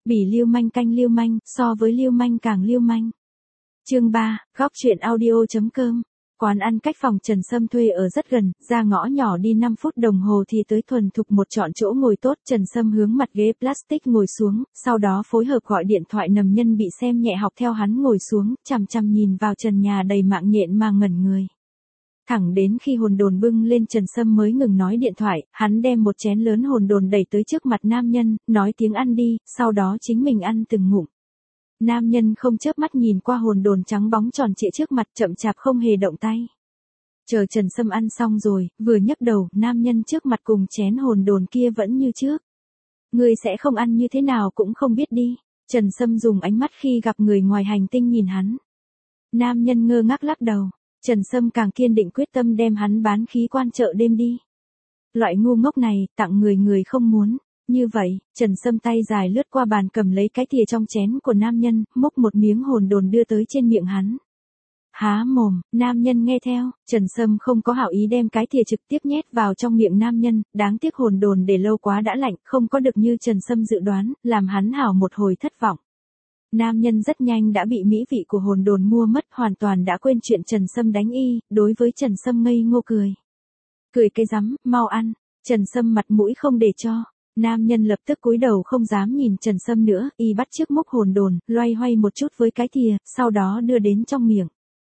Bỉ lưu manh canh lưu manh, so với lưu manh càng lưu manh. Chương 3, góc truyện audio.com. Quán ăn cách phòng Trần Sâm thuê ở rất gần, ra ngõ nhỏ đi 5 phút đồng hồ thì tới, thuần thục một chọn chỗ ngồi tốt. Trần Sâm hướng mặt ghế plastic ngồi xuống, sau đó phối hợp gọi điện thoại. Nầm Nhân bị xem nhẹ học theo hắn ngồi xuống, chằm chằm nhìn vào trần nhà đầy mạng nhện mà ngẩn người. Thẳng đến khi hồn đồn bưng lên, Trần Sâm mới ngừng nói điện thoại. Hắn đem một chén lớn hồn đồn đẩy tới trước mặt nam nhân, nói tiếng ăn đi, sau đó chính mình ăn từng ngụm. Nam nhân không chớp mắt nhìn qua hồn đồn trắng bóng tròn trịa trước mặt, chậm chạp không hề động tay. Chờ Trần Sâm ăn xong rồi, vừa nhấc đầu, nam nhân trước mặt cùng chén hồn đồn kia vẫn như trước. Ngươi sẽ không ăn như thế nào cũng không biết đi. Trần Sâm dùng ánh mắt khi gặp người ngoài hành tinh nhìn hắn. Nam nhân ngơ ngác lắc đầu. Trần Sâm càng kiên định quyết tâm đem hắn bán khí quan chợ đêm đi. Loại ngu ngốc này, tặng người không muốn. Như vậy, Trần Sâm tay dài lướt qua bàn, cầm lấy cái thìa trong chén của nam nhân, múc một miếng hồn đồn đưa tới trên miệng hắn. Há mồm, nam nhân nghe theo. Trần Sâm không có hảo ý đem cái thìa trực tiếp nhét vào trong miệng nam nhân, đáng tiếc hồn đồn để lâu quá đã lạnh, không có được như Trần Sâm dự đoán, làm hắn hảo một hồi thất vọng. Nam nhân rất nhanh đã bị mỹ vị của hồn đồn mua mất, hoàn toàn đã quên chuyện Trần Sâm đánh y, đối với Trần Sâm ngây ngô cười. Cười cái rắm, mau ăn. Trần Sâm mặt mũi không để cho. Nam nhân lập tức cúi đầu không dám nhìn Trần Sâm nữa, y bắt chiếc múc hồn đồn, loay hoay một chút với cái thìa, sau đó đưa đến trong miệng.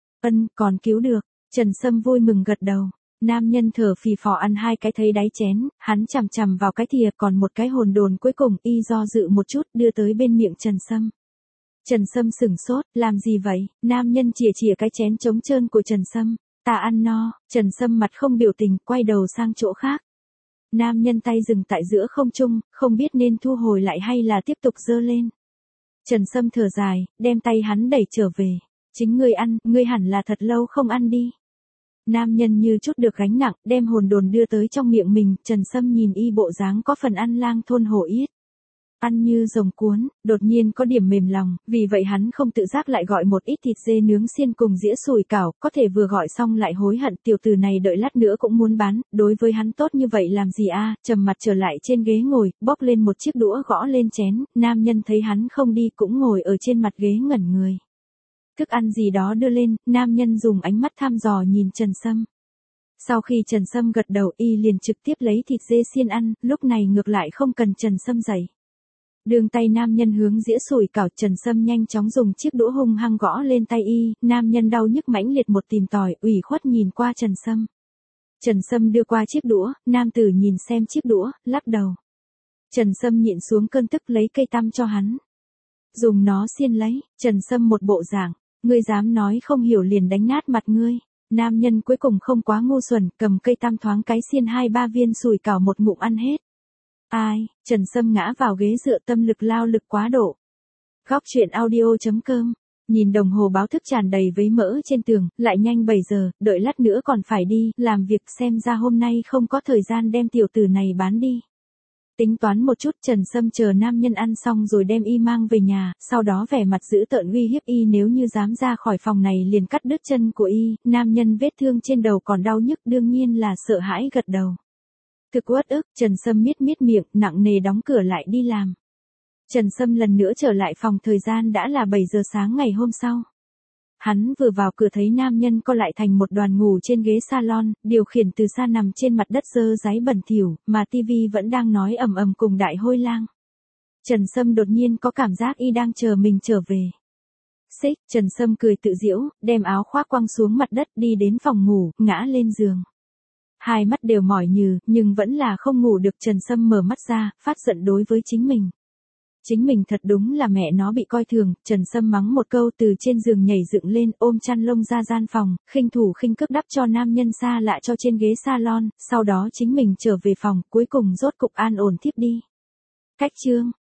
Còn cứu được. Trần Sâm vui mừng gật đầu. Nam nhân thở phì phò ăn hai cái thấy đáy chén, hắn chằm chằm vào cái thìa, còn một cái hồn đồn cuối cùng, y do dự một chút, đưa tới bên miệng Trần Sâm. Trần Sâm sửng sốt, làm gì vậy? Nam nhân chìa cái chén trống trơn của Trần Sâm. Ta ăn no. Trần Sâm mặt không biểu tình, quay đầu sang chỗ khác. Nam nhân tay dừng tại giữa không trung, không biết nên thu hồi lại hay là tiếp tục giơ lên. Trần Sâm thở dài, đem tay hắn đẩy trở về. Chính ngươi ăn, ngươi hẳn là thật lâu không ăn đi. Nam nhân như chút được gánh nặng, đem hồn đồn đưa tới trong miệng mình. Trần Sâm nhìn y bộ dáng có phần ăn lang thôn hổ yết. Ăn như rồng cuốn, đột nhiên có điểm mềm lòng, vì vậy hắn không tự giác lại gọi một ít thịt dê nướng xiên cùng dĩa sủi cảo, có thể vừa gọi xong lại hối hận, tiểu tử này đợi lát nữa cũng muốn bán, đối với hắn tốt như vậy làm gì a? Trầm mặt trở lại trên ghế ngồi, bóp lên một chiếc đũa gõ lên chén, nam nhân thấy hắn không đi cũng ngồi ở trên mặt ghế ngẩn người. Thức ăn gì đó đưa lên, nam nhân dùng ánh mắt thăm dò nhìn Trần Sâm. Sau khi Trần Sâm gật đầu, y liền trực tiếp lấy thịt dê xiên ăn, lúc này ngược lại không cần Trần Sâm dạy. Đường tay nam nhân hướng dĩa sủi cảo, Trần Sâm nhanh chóng dùng chiếc đũa hung hăng gõ lên tay y, nam nhân đau nhức mãnh liệt một tìm tòi, ủy khuất nhìn qua Trần Sâm. Trần Sâm đưa qua chiếc đũa, nam tử nhìn xem chiếc đũa, lắc đầu. Trần Sâm nhịn xuống cơn tức lấy cây tăm cho hắn. Dùng nó xiên lấy. Trần Sâm một bộ dạng, ngươi dám nói không hiểu liền đánh nát mặt ngươi. Nam nhân cuối cùng không quá ngu xuẩn, cầm cây tăm thoáng cái xiên 2-3 viên sủi cảo một ngụm ăn hết. Ai? Trần Sâm ngã vào ghế dựa, tâm lực lao lực quá độ. Góc truyện audio.com. Nhìn đồng hồ báo thức tràn đầy vấy mỡ trên tường, lại nhanh 7 giờ, đợi lát nữa còn phải đi, làm việc, xem ra hôm nay không có thời gian đem tiểu tử này bán đi. Tính toán một chút, Trần Sâm chờ nam nhân ăn xong rồi đem y mang về nhà, sau đó vẻ mặt dữ tợn uy hiếp y nếu như dám ra khỏi phòng này liền cắt đứt chân của y. Nam nhân vết thương trên đầu còn đau nhức, đương nhiên là sợ hãi gật đầu. Thực uất ức, Trần Sâm miết miệng, nặng nề đóng cửa lại đi làm. Trần Sâm lần nữa trở lại phòng, thời gian đã là 7 giờ sáng ngày hôm sau. Hắn vừa vào cửa thấy nam nhân co lại thành một đoàn ngủ trên ghế salon, điều khiển từ xa nằm trên mặt đất dơ dáy bẩn thỉu, mà tivi vẫn đang nói ầm ầm cùng đại hôi lang. Trần Sâm đột nhiên có cảm giác y đang chờ mình trở về. Xích, Trần Sâm cười tự giễu, đem áo khoác quăng xuống mặt đất, đi đến phòng ngủ, ngã lên giường. Hai mắt đều mỏi nhừ, nhưng vẫn là không ngủ được. Trần Sâm mở mắt ra, phát giận đối với chính mình. Chính mình thật đúng là mẹ nó bị coi thường. Trần Sâm mắng một câu, từ trên giường nhảy dựng lên, ôm chăn lông ra gian phòng, khinh thủ khinh cước đắp cho nam nhân xa lạ cho trên ghế salon, sau đó chính mình trở về phòng, cuối cùng rốt cục an ổn thiếp đi. Cách chương